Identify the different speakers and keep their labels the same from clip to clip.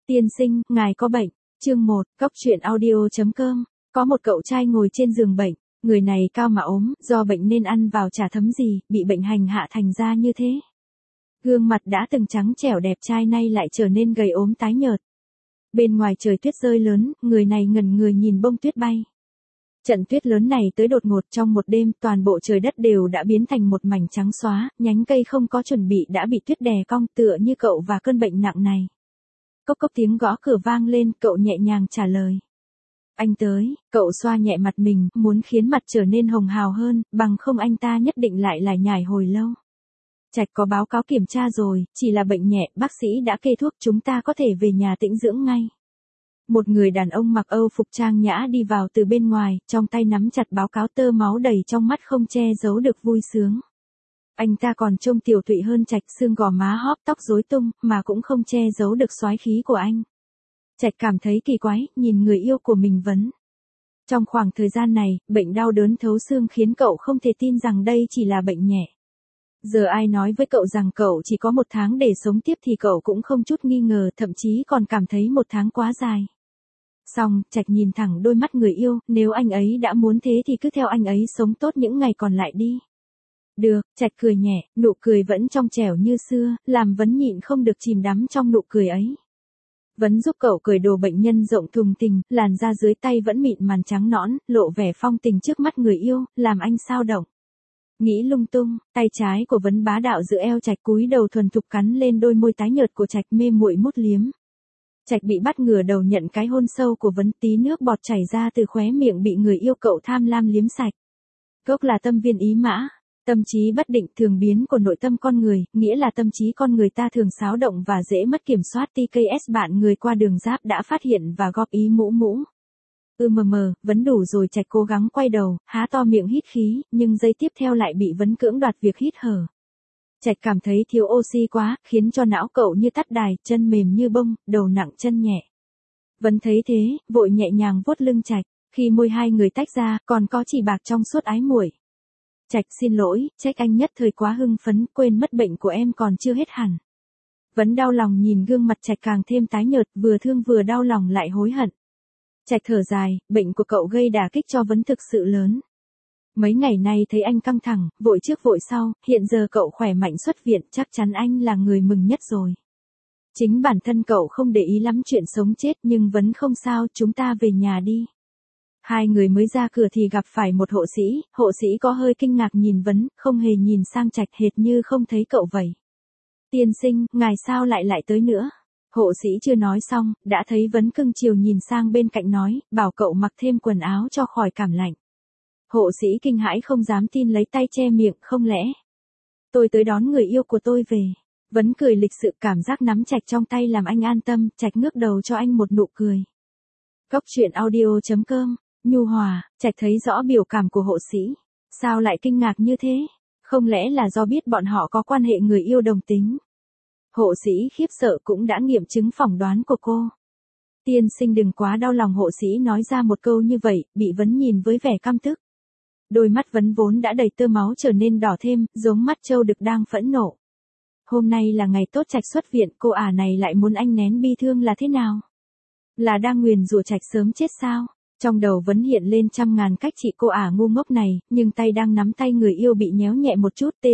Speaker 1: Tiên sinh, ngài có bệnh. Chương 1, Cốc truyện audio.com. Có một cậu trai ngồi trên giường bệnh, người này cao mà ốm, do bệnh nên ăn vào chả thấm gì, bị bệnh hành hạ thành ra như thế. Gương mặt đã từng trắng trẻo đẹp trai nay lại trở nên gầy ốm tái nhợt. Bên ngoài trời tuyết rơi lớn, người này ngẩn người nhìn bông tuyết bay. Trận tuyết lớn này tới đột ngột trong một đêm, toàn bộ trời đất đều đã biến thành một mảnh trắng xóa, nhánh cây không có chuẩn bị đã bị tuyết đè cong tựa như cậu và cơn bệnh nặng này. Cốc cốc tiếng gõ cửa vang lên, cậu nhẹ nhàng trả lời. Anh tới, cậu xoa nhẹ mặt mình, muốn khiến mặt trở nên hồng hào hơn, bằng không anh ta nhất định lại lải nhải hồi lâu. Trạch có báo cáo kiểm tra rồi, chỉ là bệnh nhẹ, bác sĩ đã kê thuốc, chúng ta có thể về nhà tĩnh dưỡng ngay. Một người đàn ông mặc Âu phục trang nhã đi vào từ bên ngoài, trong tay nắm chặt báo cáo, tơ máu đầy trong mắt không che giấu được vui sướng. Anh ta còn trông tiểu tụy hơn Trạch, xương gò má hóp, tóc rối tung, mà cũng không che giấu được soái khí của anh. Trạch cảm thấy kỳ quái, nhìn người yêu của mình vấn. Trong khoảng thời gian này, bệnh đau đớn thấu xương khiến cậu không thể tin rằng đây chỉ là bệnh nhẹ. Giờ ai nói với cậu rằng cậu chỉ có 1 tháng để sống tiếp thì cậu cũng không chút nghi ngờ, thậm chí còn cảm thấy 1 tháng quá dài. Xong, Trạch nhìn thẳng đôi mắt người yêu, nếu anh ấy đã muốn thế thì cứ theo anh ấy sống tốt những ngày còn lại đi. Được, Trạch cười nhẹ, nụ cười vẫn trong trẻo như xưa, làm Vấn nhịn không được chìm đắm trong nụ cười ấy. Vấn giúp cậu cởi đồ bệnh nhân rộng thùng thình, làn da dưới tay vẫn mịn màn trắng nõn, lộ vẻ phong tình trước mắt người yêu, làm anh sao động. Nghĩ lung tung, tay trái của Vấn bá đạo giữ eo Trạch, cúi đầu thuần thục cắn lên đôi môi tái nhợt của Trạch, mê muội mút liếm. Trạch bị bắt ngửa đầu nhận cái hôn sâu của Vấn, tí nước bọt chảy ra từ khóe miệng bị người yêu cậu tham lam liếm sạch. Cốc là tâm viên ý mã, tâm trí bất định, thường biến của nội tâm con người, nghĩa là tâm trí con người ta thường xáo động và dễ mất kiểm soát. TKS bạn người qua đường giáp đã phát hiện và góp ý mũ. Vấn đủ rồi. Trạch cố gắng quay đầu, há to miệng hít khí, nhưng giây tiếp theo lại bị Vấn cưỡng đoạt việc hít hở. Trạch cảm thấy thiếu oxy quá, khiến cho não cậu như tắt đài, chân mềm như bông, đầu nặng chân nhẹ. Vấn thấy thế, vội nhẹ nhàng vuốt lưng Trạch, khi môi hai người tách ra, còn có chỉ bạc trong suốt ái muội. Trạch xin lỗi, trách anh nhất thời quá hưng phấn, quên mất bệnh của em còn chưa hết hẳn. Vấn đau lòng nhìn gương mặt Trạch càng thêm tái nhợt, vừa thương vừa đau lòng lại hối hận. Trạch thở dài, bệnh của cậu gây đả kích cho Vấn thực sự lớn. Mấy ngày nay thấy anh căng thẳng, vội trước vội sau, hiện giờ cậu khỏe mạnh xuất viện, chắc chắn anh là người mừng nhất rồi. Chính bản thân cậu không để ý lắm chuyện sống chết, nhưng Vấn không sao, chúng ta về nhà đi. Hai người mới ra cửa thì gặp phải một hộ sĩ có hơi kinh ngạc nhìn Vấn, không hề nhìn sang Trạch, hệt như không thấy cậu vậy. Tiên sinh, ngài sao lại tới nữa? Hộ sĩ chưa nói xong, đã thấy Vấn cưng chiều nhìn sang bên cạnh nói, bảo cậu mặc thêm quần áo cho khỏi cảm lạnh. Hộ sĩ kinh hãi không dám tin, lấy tay che miệng, không lẽ tôi tới đón người yêu của tôi về? Vấn cười lịch sự, cảm giác nắm Trạch trong tay làm anh an tâm. Trạch ngước đầu cho anh một nụ cười. Cốc truyện audio.com. Nhu hòa. Trạch thấy rõ biểu cảm của hộ sĩ. Sao lại kinh ngạc như thế? Không lẽ là do biết bọn họ có quan hệ người yêu đồng tính? Hộ sĩ khiếp sợ cũng đã nghiệm chứng phỏng đoán của cô. Tiên sinh đừng quá đau lòng, hộ sĩ nói ra một câu như vậy, bị Vấn nhìn với vẻ căm tức. Đôi mắt Vấn vốn đã đầy tơ máu trở nên đỏ thêm, giống mắt trâu đực đang phẫn nộ. Hôm nay là ngày tốt Trạch xuất viện, cô ả này lại muốn anh nén bi thương là thế nào? Là đang nguyền rủa Trạch sớm chết sao? Trong đầu Vấn hiện lên trăm ngàn cách trị cô ả ngu ngốc này, nhưng tay đang nắm tay người yêu bị nhéo nhẹ một chút, tê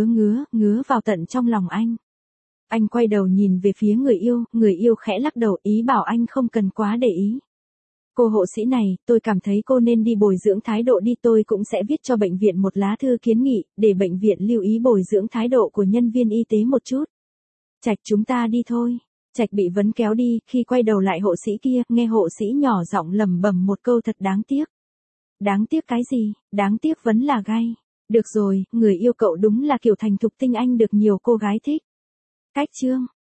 Speaker 1: ngứa vào tận trong lòng anh. Anh quay đầu nhìn về phía người yêu khẽ lắc đầu, ý bảo anh không cần quá để ý. Cô hộ sĩ này, tôi cảm thấy cô nên đi bồi dưỡng thái độ đi, tôi cũng sẽ viết cho bệnh viện một lá thư kiến nghị, để bệnh viện lưu ý bồi dưỡng thái độ của nhân viên y tế một chút. Trạch, chúng ta đi thôi. Trạch bị Vấn kéo đi, khi quay đầu lại hộ sĩ kia, nghe hộ sĩ nhỏ giọng lẩm bẩm một câu thật đáng tiếc. Đáng tiếc cái gì? Đáng tiếc Vấn là gay. Được rồi, người yêu cậu đúng là kiểu thành thục tinh anh được nhiều cô gái thích. Cách chương.